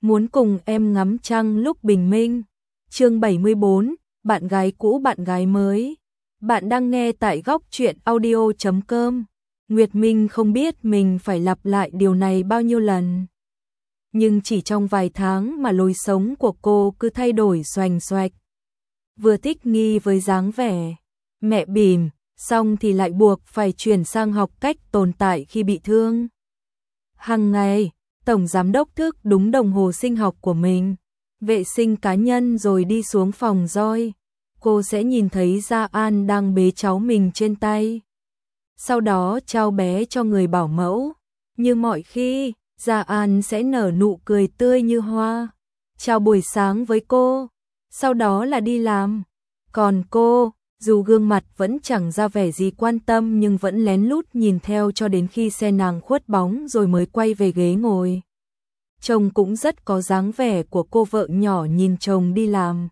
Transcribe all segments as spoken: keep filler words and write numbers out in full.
muốn cùng em ngắm trăng lúc bình minh. Chương bảy mươi bốn, bạn gái cũ bạn gái mới. Bạn đang nghe tại góc truyện audio chấm com. Nguyệt Minh không biết mình phải lặp lại điều này bao nhiêu lần. Nhưng chỉ trong vài tháng mà lối sống của cô cứ thay đổi xoành xoạch. Vừa thích nghi với dáng vẻ mẹ bỉm, xong thì lại buộc phải chuyển sang học cách tồn tại khi bị thương. Hằng ngày, Tổng Giám đốc thức đúng đồng hồ sinh học của mình, vệ sinh cá nhân rồi đi xuống phòng roi. Cô sẽ nhìn thấy Gia An đang bế cháu mình trên tay. Sau đó trao bé cho người bảo mẫu. Như mọi khi, Gia An sẽ nở nụ cười tươi như hoa, chào buổi sáng với cô, sau đó là đi làm. Còn cô, dù gương mặt vẫn chẳng ra vẻ gì quan tâm nhưng vẫn lén lút nhìn theo cho đến khi xe nàng khuất bóng rồi mới quay về ghế ngồi. Chồng cũng rất có dáng vẻ của cô vợ nhỏ nhìn chồng đi làm.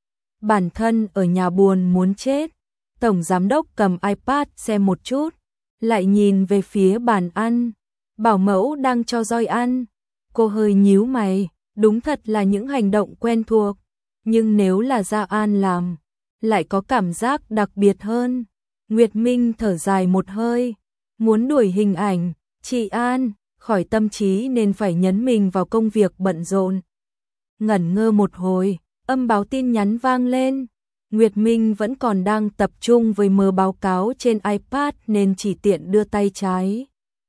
Bản thân ở nhà buồn muốn chết. Tổng Giám đốc cầm iPad xem một chút, lại nhìn về phía bàn ăn. Bảo mẫu đang cho roi ăn. Cô hơi nhíu mày, đúng thật là những hành động quen thuộc. Nhưng nếu là Gia An làm, lại có cảm giác đặc biệt hơn. Nguyệt Minh thở dài một hơi, muốn đuổi hình ảnh chị An khỏi tâm trí nên phải nhấn mình vào công việc bận rộn. Ngẩn ngơ một hồi, âm báo tin nhắn vang lên. Nguyệt Minh vẫn còn đang tập trung với mớ báo cáo trên iPad nên chỉ tiện đưa tay trái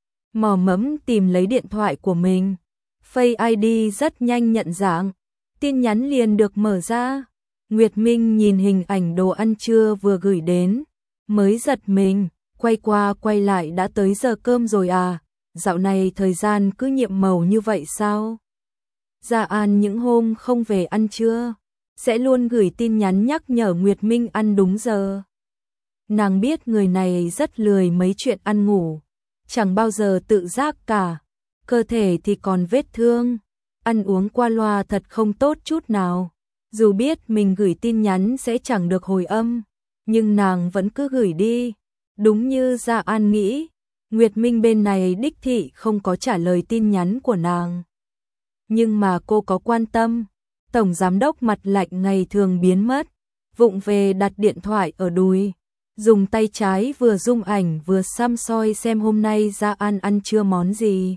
mò mẫm tìm lấy điện thoại của mình. Face i đê rất nhanh nhận dạng, tin nhắn liền được mở ra. Nguyệt Minh nhìn hình ảnh đồ ăn trưa vừa gửi đến, mới giật mình, quay qua quay lại đã tới giờ cơm rồi à, dạo này thời gian cứ nhiệm màu như vậy sao? Gia An những hôm không về ăn trưa, sẽ luôn gửi tin nhắn nhắc nhở Nguyệt Minh ăn đúng giờ. Nàng biết người này rất lười mấy chuyện ăn ngủ, chẳng bao giờ tự giác cả, cơ thể thì còn vết thương, ăn uống qua loa thật không tốt chút nào. Dù biết mình gửi tin nhắn sẽ chẳng được hồi âm, nhưng nàng vẫn cứ gửi đi. Đúng như Gia An nghĩ, Nguyệt Minh bên này đích thị không có trả lời tin nhắn của nàng. Nhưng mà cô có quan tâm. Tổng Giám đốc mặt lạnh ngày thường biến mất, vụng về đặt điện thoại ở đùi, dùng tay trái vừa zoom ảnh vừa xăm soi xem hôm nay Gia An ăn trưa món gì.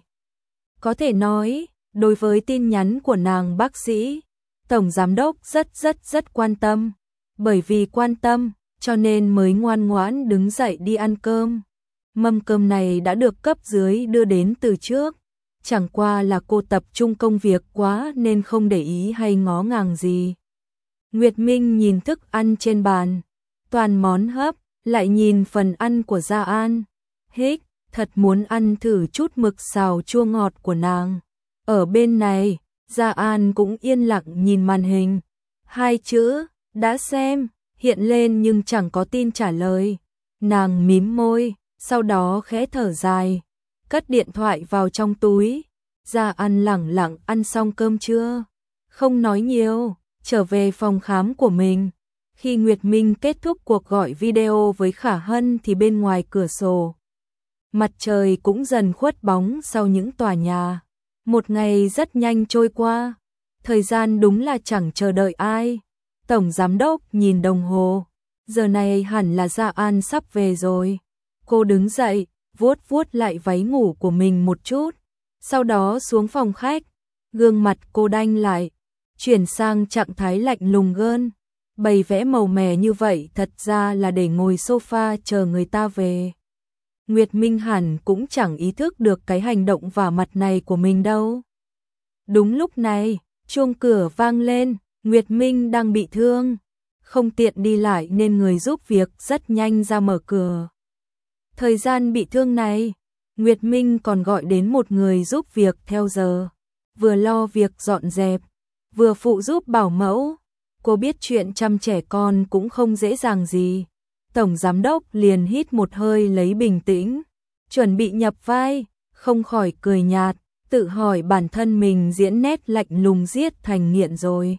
Có thể nói, đối với tin nhắn của nàng bác sĩ, Tổng Giám đốc rất rất rất quan tâm. Bởi vì quan tâm, cho nên mới ngoan ngoãn đứng dậy đi ăn cơm. Mâm cơm này đã được cấp dưới đưa đến từ trước. Chẳng qua là cô tập trung công việc quá nên không để ý hay ngó ngàng gì. Nguyệt Minh nhìn thức ăn trên bàn, toàn món hấp, lại nhìn phần ăn của Gia An. Hích, thật muốn ăn thử chút mực xào chua ngọt của nàng. Ở bên này, Gia An cũng yên lặng nhìn màn hình. Hai chữ, đã xem, hiện lên nhưng chẳng có tin trả lời. Nàng mím môi, sau đó khẽ thở dài, cất điện thoại vào trong túi. Gia An lẳng lặng ăn xong cơm trưa, không nói nhiều, trở về phòng khám của mình. Khi Nguyệt Minh kết thúc cuộc gọi video với Khả Hân thì bên ngoài cửa sổ, mặt trời cũng dần khuất bóng sau những tòa nhà. Một ngày rất nhanh trôi qua, thời gian đúng là chẳng chờ đợi ai. Tổng Giám đốc nhìn đồng hồ, giờ này hẳn là Gia An sắp về rồi. Cô đứng dậy, vuốt vuốt lại váy ngủ của mình một chút, sau đó xuống phòng khách. Gương mặt cô đanh lại, chuyển sang trạng thái lạnh lùng gơn. Bày vẽ màu mè như vậy thật ra là để ngồi sofa chờ người ta về. Nguyệt Minh hẳn cũng chẳng ý thức được cái hành động vả mặt này của mình đâu. Đúng lúc này, chuông cửa vang lên. Nguyệt Minh đang bị thương, không tiện đi lại nên người giúp việc rất nhanh ra mở cửa. Thời gian bị thương này, Nguyệt Minh còn gọi đến một người giúp việc theo giờ, vừa lo việc dọn dẹp, vừa phụ giúp bảo mẫu. Cô biết chuyện chăm trẻ con cũng không dễ dàng gì. Tổng Giám đốc liền hít một hơi lấy bình tĩnh, chuẩn bị nhập vai, không khỏi cười nhạt, tự hỏi bản thân mình diễn nét lạnh lùng giết thành nghiện rồi.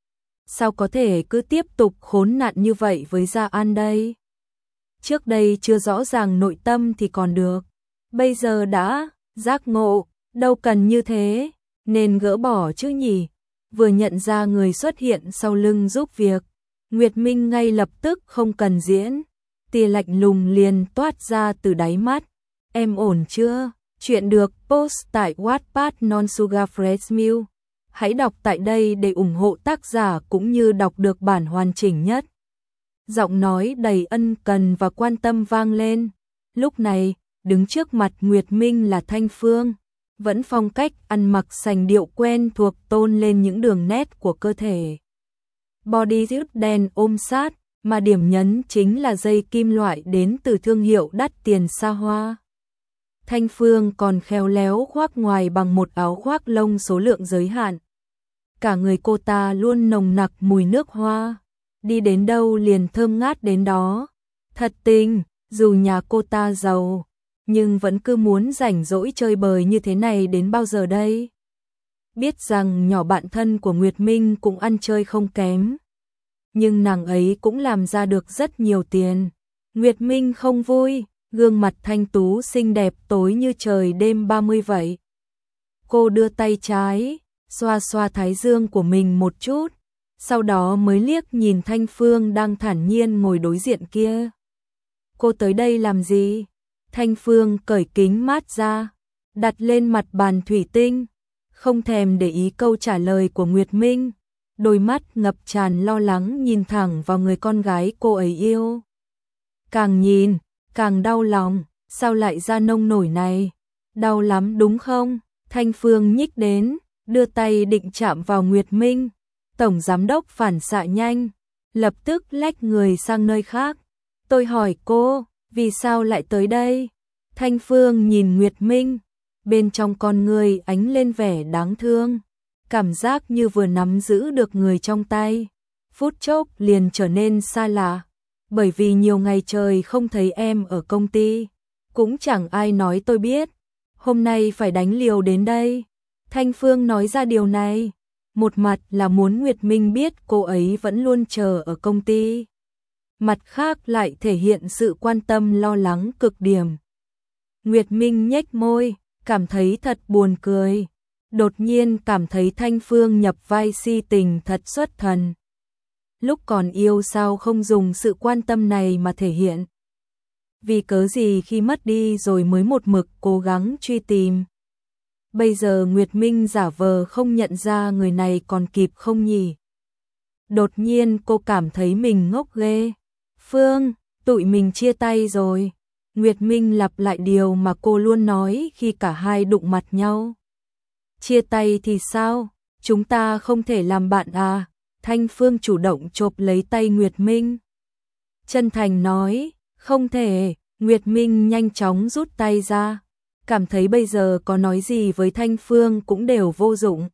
Sao có thể cứ tiếp tục khốn nạn như vậy với Gia An đây? Trước đây chưa rõ ràng nội tâm thì còn được, bây giờ đã giác ngộ, đâu cần như thế. nên gỡ bỏ chứ nhỉ? Vừa nhận ra người xuất hiện sau lưng giúp việc, Nguyệt Minh ngay lập tức không cần diễn, tia lạnh lùng liền toát ra từ đáy mắt. Em ổn chưa? Chuyện được post tại Wattpad Non Sugar Fresh Milk. Hãy đọc tại đây để ủng hộ tác giả cũng như đọc được bản hoàn chỉnh nhất. Giọng nói đầy ân cần và quan tâm vang lên. Lúc này, đứng trước mặt Nguyệt Minh là Thanh Phương, vẫn phong cách ăn mặc sành điệu quen thuộc tôn lên những đường nét của cơ thể. Bodysuit đen ôm sát, mà điểm nhấn chính là dây kim loại đến từ thương hiệu đắt tiền xa hoa. Thanh Phương còn khéo léo khoác ngoài bằng một áo khoác lông số lượng giới hạn. Cả người cô ta luôn nồng nặc mùi nước hoa, đi đến đâu liền thơm ngát đến đó. Thật tình, dù nhà cô ta giàu, nhưng vẫn cứ muốn rảnh rỗi chơi bời như thế này đến bao giờ đây? Biết rằng nhỏ bạn thân của Nguyệt Minh cũng ăn chơi không kém, nhưng nàng ấy cũng làm ra được rất nhiều tiền. Nguyệt Minh không vui, gương mặt thanh tú xinh đẹp tối như trời đêm ba mươi vậy. Cô đưa tay trái, xoa xoa thái dương của mình một chút, sau đó mới liếc nhìn Thanh Phương đang thản nhiên ngồi đối diện kia. Cô tới đây làm gì? Thanh Phương cởi kính mát ra, đặt lên mặt bàn thủy tinh, không thèm để ý câu trả lời của Nguyệt Minh, đôi mắt ngập tràn lo lắng nhìn thẳng vào người con gái cô ấy yêu. Càng nhìn, càng đau lòng, sao lại ra nông nổi này? Đau lắm đúng không? Thanh Phương nhích đến, đưa tay định chạm vào Nguyệt Minh. Tổng giám đốc phản xạ nhanh, lập tức lách người sang nơi khác. Tôi hỏi cô, vì sao lại tới đây? Thanh Phương nhìn Nguyệt Minh, bên trong con người ánh lên vẻ đáng thương, cảm giác như vừa nắm giữ được người trong tay, phút chốc liền trở nên xa lạ, bởi vì nhiều ngày trời không thấy em ở công ty, cũng chẳng ai nói tôi biết, hôm nay phải đánh liều đến đây. Thanh Phương nói ra điều này, một mặt là muốn Nguyệt Minh biết cô ấy vẫn luôn chờ ở công ty, mặt khác lại thể hiện sự quan tâm lo lắng cực điểm. Nguyệt Minh nhếch môi, cảm thấy thật buồn cười, đột nhiên cảm thấy Thanh Phương nhập vai si tình thật xuất thần. Lúc còn yêu sao không dùng sự quan tâm này mà thể hiện? Vì cớ gì khi mất đi rồi mới một mực cố gắng truy tìm? Bây giờ Nguyệt Minh giả vờ không nhận ra người này còn kịp không nhỉ? Đột nhiên cô cảm thấy mình ngốc ghê. Phương, tụi mình chia tay rồi. Nguyệt Minh lặp lại điều mà cô luôn nói khi cả hai đụng mặt nhau. Chia tay thì sao? Chúng ta không thể làm bạn à? Thanh Phương chủ động chộp lấy tay Nguyệt Minh. Chân thành nói, không thể. Nguyệt Minh nhanh chóng rút tay ra, cảm thấy bây giờ có nói gì với Thanh Phương cũng đều vô dụng.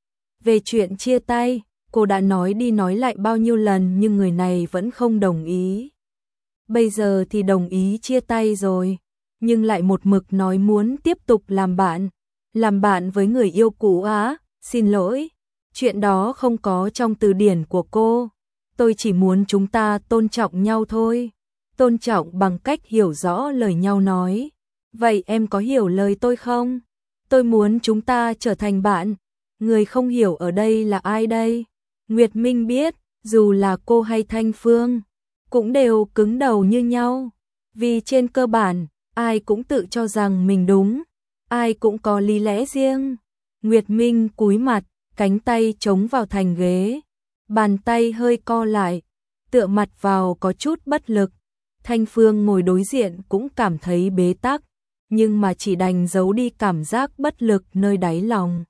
Về chuyện chia tay, cô đã nói đi nói lại bao nhiêu lần nhưng người này vẫn không đồng ý. Bây giờ thì đồng ý chia tay rồi, nhưng lại một mực nói muốn tiếp tục làm bạn. Làm bạn với người yêu cũ á? Xin lỗi, chuyện đó không có trong từ điển của cô. Tôi chỉ muốn chúng ta tôn trọng nhau thôi. Tôn trọng bằng cách hiểu rõ lời nhau nói. Vậy em có hiểu lời tôi không? Tôi muốn chúng ta trở thành bạn. Người không hiểu ở đây là ai đây? Nguyệt Minh biết, dù là cô hay Thanh Phương, cũng đều cứng đầu như nhau. Vì trên cơ bản, ai cũng tự cho rằng mình đúng, ai cũng có lý lẽ riêng. Nguyệt Minh cúi mặt, cánh tay chống vào thành ghế, bàn tay hơi co lại, tựa mặt vào có chút bất lực. Thanh Phương ngồi đối diện cũng cảm thấy bế tắc, nhưng mà chỉ đành giấu đi cảm giác bất lực nơi đáy lòng.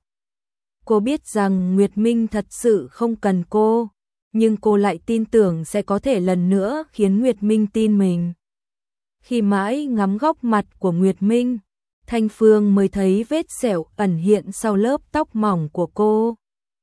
Cô biết rằng Nguyệt Minh thật sự không cần cô, nhưng cô lại tin tưởng sẽ có thể lần nữa khiến Nguyệt Minh tin mình. Khi mãi ngắm góc mặt của Nguyệt Minh, Thanh Phương mới thấy vết sẹo ẩn hiện sau lớp tóc mỏng của cô.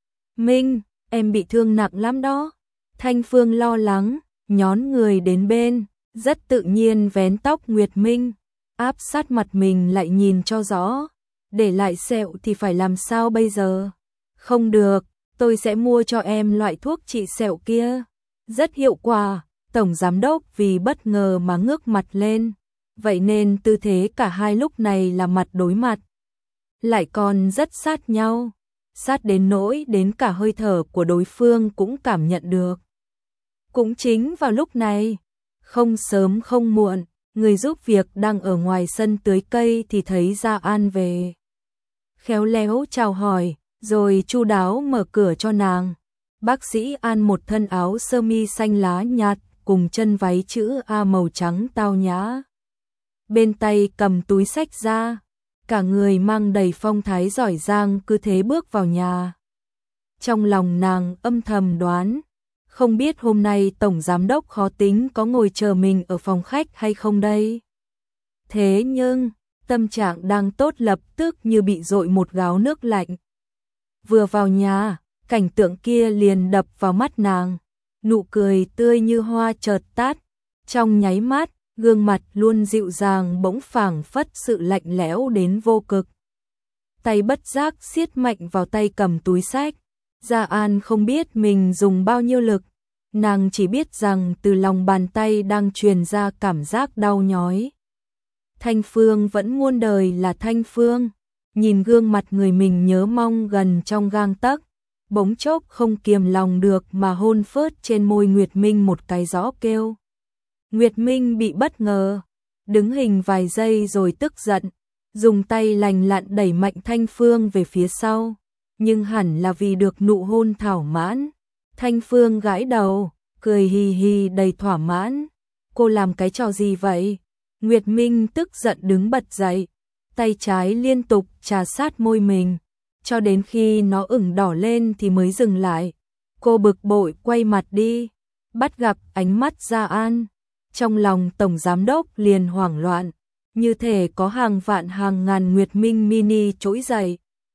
Minh, em bị thương nặng lắm đó. Thanh Phương lo lắng, nhón người đến bên, rất tự nhiên vén tóc Nguyệt Minh, áp sát mặt mình lại nhìn cho rõ. Để lại sẹo thì phải làm sao bây giờ? Không được, tôi sẽ mua cho em loại thuốc trị sẹo kia. Rất hiệu quả. Tổng giám đốc vì bất ngờ mà ngước mặt lên. Vậy nên tư thế cả hai lúc này là mặt đối mặt, lại còn rất sát nhau. sát đến nỗi đến cả hơi thở của đối phương cũng cảm nhận được. Cũng chính vào lúc này, không sớm không muộn, người giúp việc đang ở ngoài sân tưới cây thì thấy Gia An về. Khéo léo chào hỏi, rồi chu đáo mở cửa cho nàng. Bác sĩ An một thân áo sơ mi xanh lá nhạt cùng chân váy chữ A màu trắng tao nhã. Bên tay cầm túi xách ra, cả người mang đầy phong thái giỏi giang cứ thế bước vào nhà. Trong lòng nàng âm thầm đoán, không biết hôm nay tổng giám đốc khó tính có ngồi chờ mình ở phòng khách hay không đây. Thế nhưng, tâm trạng đang tốt lập tức như bị dội một gáo nước lạnh. Vừa vào nhà, cảnh tượng kia liền đập vào mắt nàng, nụ cười tươi như hoa chợt tắt, trong nháy mắt, gương mặt luôn dịu dàng bỗng phảng phất sự lạnh lẽo đến vô cực. Tay bất giác siết mạnh vào tay cầm túi xách. Gia An không biết mình dùng bao nhiêu lực, nàng chỉ biết rằng từ lòng bàn tay đang truyền ra cảm giác đau nhói. Thanh Phương vẫn muôn đời là Thanh Phương, nhìn gương mặt người mình nhớ mong gần trong gang tấc, bỗng chốc không kiềm lòng được mà hôn phớt trên môi Nguyệt Minh một cái rõ kêu. Nguyệt Minh bị bất ngờ, đứng hình vài giây rồi tức giận, dùng tay lành lặn đẩy mạnh Thanh Phương về phía sau, nhưng hẳn là vì được nụ hôn thỏa mãn. Thanh Phương gãi đầu, cười hì hì đầy thỏa mãn. Cô làm cái trò gì vậy? Nguyệt Minh tức giận đứng bật dậy, tay trái liên tục trà sát môi mình, cho đến khi nó ửng đỏ lên thì mới dừng lại. Cô bực bội quay mặt đi, bắt gặp ánh mắt Gia An. Trong lòng tổng giám đốc liền hoảng loạn, như thể có hàng vạn hàng ngàn Nguyệt Minh mini trỗi dậy,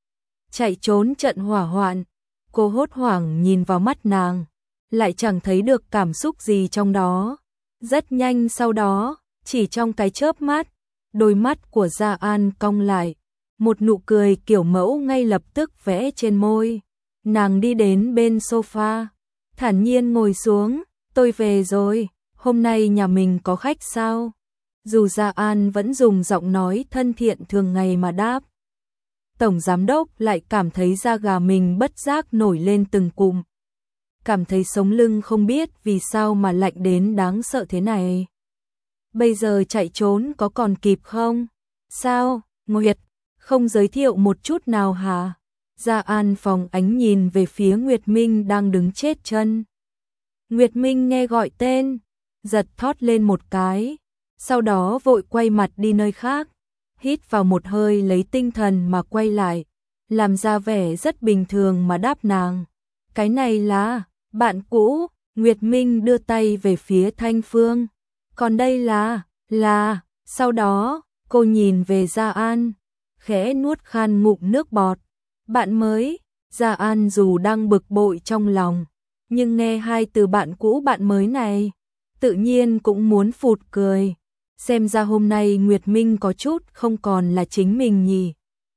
chạy trốn trận hỏa hoạn. Cô hốt hoảng nhìn vào mắt nàng, lại chẳng thấy được cảm xúc gì trong đó. Rất nhanh sau đó, chỉ trong cái chớp mắt, đôi mắt của Gia An cong lại, một nụ cười kiểu mẫu ngay lập tức vẽ trên môi. Nàng đi đến bên sofa, thản nhiên ngồi xuống. Tôi về rồi, hôm nay nhà mình có khách sao? Dù Gia An vẫn dùng giọng nói thân thiện thường ngày mà đáp, tổng giám đốc lại cảm thấy da gà mình bất giác nổi lên từng cụm. Cảm thấy sống lưng không biết vì sao mà lạnh đến đáng sợ thế này. Bây giờ chạy trốn có còn kịp không? Sao, Nguyệt, không giới thiệu một chút nào hả? Gia An phóng ánh nhìn về phía Nguyệt Minh đang đứng chết chân. Nguyệt Minh nghe gọi tên, giật thót lên một cái, sau đó vội quay mặt đi nơi khác, hít vào một hơi lấy tinh thần mà quay lại, làm ra vẻ rất bình thường mà đáp nàng. Cái này là bạn cũ. Nguyệt Minh đưa tay về phía Thanh Phương. Còn đây là, là, sau đó, cô nhìn về Gia An, khẽ nuốt khan ngụm nước bọt. Bạn mới. Gia An dù đang bực bội trong lòng, nhưng nghe hai từ bạn cũ bạn mới này, tự nhiên cũng muốn phụt cười. Xem ra hôm nay Nguyệt Minh có chút không còn là chính mình nhỉ.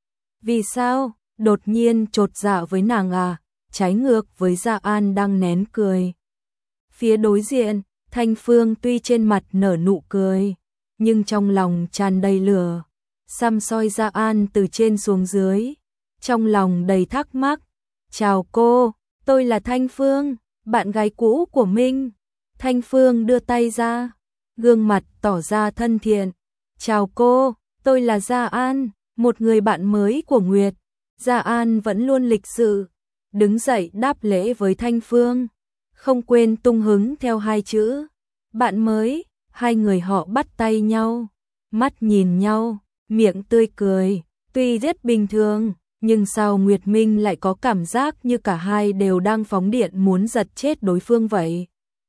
Vì sao? Đột nhiên chột dạ với nàng à? Trái ngược với Gia An đang nén cười. Phía đối diện, Thanh Phương tuy trên mặt nở nụ cười, nhưng trong lòng tràn đầy lửa. Săm soi Gia An từ trên xuống dưới, trong lòng đầy thắc mắc. Chào cô, tôi là Thanh Phương, bạn gái cũ của Minh. Thanh Phương đưa tay ra, gương mặt tỏ ra thân thiện. Chào cô, tôi là Gia An, một người bạn mới của Nguyệt. Gia An vẫn luôn lịch sự, đứng dậy đáp lễ với Thanh Phương, không quên tung hứng theo hai chữ. Bạn mới. Hai người họ bắt tay nhau, mắt nhìn nhau, miệng tươi cười, tuy rất bình thường, nhưng sao Nguyệt Minh lại có cảm giác như cả hai đều đang phóng điện muốn giật chết đối phương vậy.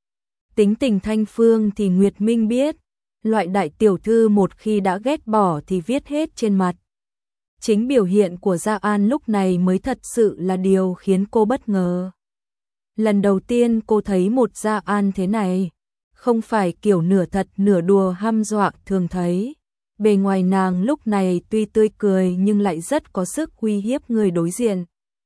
Tính tình Thanh Phương thì Nguyệt Minh biết, loại đại tiểu thư một khi đã ghét bỏ thì viết hết trên mặt. Chính biểu hiện của Gia An lúc này mới thật sự là điều khiến cô bất ngờ. Lần đầu tiên cô thấy một Gia An thế này, không phải kiểu nửa thật nửa đùa hăm dọa thường thấy. Bề ngoài nàng lúc này tuy tươi cười nhưng lại rất có sức uy hiếp người đối diện.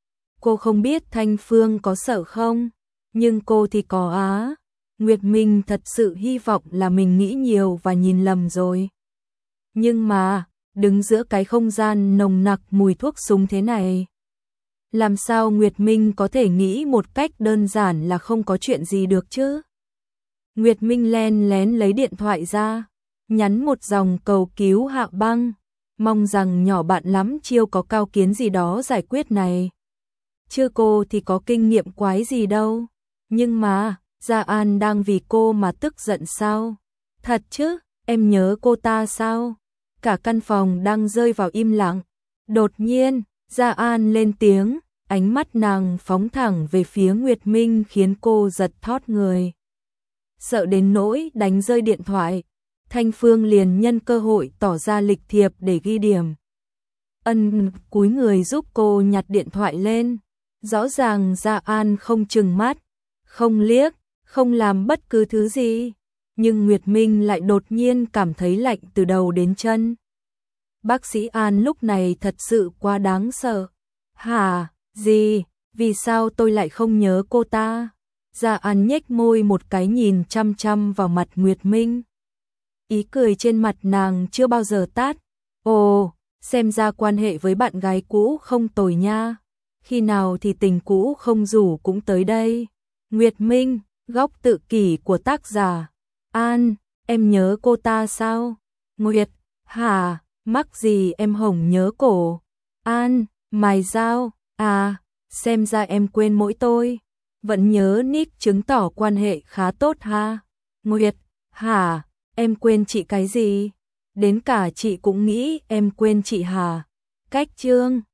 Cô không biết Thanh Phương có sợ không, nhưng cô thì có á. Nguyệt Minh thật sự hy vọng là mình nghĩ nhiều và nhìn lầm rồi. Nhưng mà, đứng giữa cái không gian nồng nặc mùi thuốc súng thế này, Làm sao Nguyệt Minh có thể nghĩ một cách đơn giản là không có chuyện gì được chứ? Nguyệt Minh len lén lấy điện thoại ra, nhắn một dòng cầu cứu Hạ Băng, mong rằng nhỏ bạn lắm chiêu có cao kiến gì đó giải quyết này. Chứ cô thì có kinh nghiệm quái gì đâu. Nhưng mà, Gia An đang vì cô mà tức giận sao? Thật chứ, em nhớ cô ta sao? Cả căn phòng đang rơi vào im lặng. Đột nhiên, Gia An lên tiếng, ánh mắt nàng phóng thẳng về phía Nguyệt Minh khiến cô giật thót người. Sợ đến nỗi đánh rơi điện thoại, Thanh Phương liền nhân cơ hội tỏ ra lịch thiệp để ghi điểm. Ân cúi người giúp cô nhặt điện thoại lên. Rõ ràng Gia An không trừng mắt, không liếc, không làm bất cứ thứ gì. Nhưng Nguyệt Minh lại đột nhiên cảm thấy lạnh từ đầu đến chân. Bác sĩ An lúc này thật sự quá đáng sợ. Hả, gì, vì sao tôi lại không nhớ cô ta? Gia An nhếch môi một cái nhìn chăm chăm vào mặt Nguyệt Minh. Ý cười trên mặt nàng chưa bao giờ tắt. Ồ, xem ra quan hệ với bạn gái cũ không tồi nha. Khi nào thì tình cũ không rủ cũng tới đây. Nguyệt Minh, góc tự kỷ của tác giả. An, em nhớ cô ta sao? Nguyệt, hả, mắc gì em hổng nhớ cổ? An, mày sao? À, xem ra em quên mỗi tôi. Vẫn nhớ nick chứng tỏ quan hệ khá tốt ha. Nguyệt, hả, em quên chị cái gì? Đến cả chị cũng nghĩ em quên chị hả? Cách chương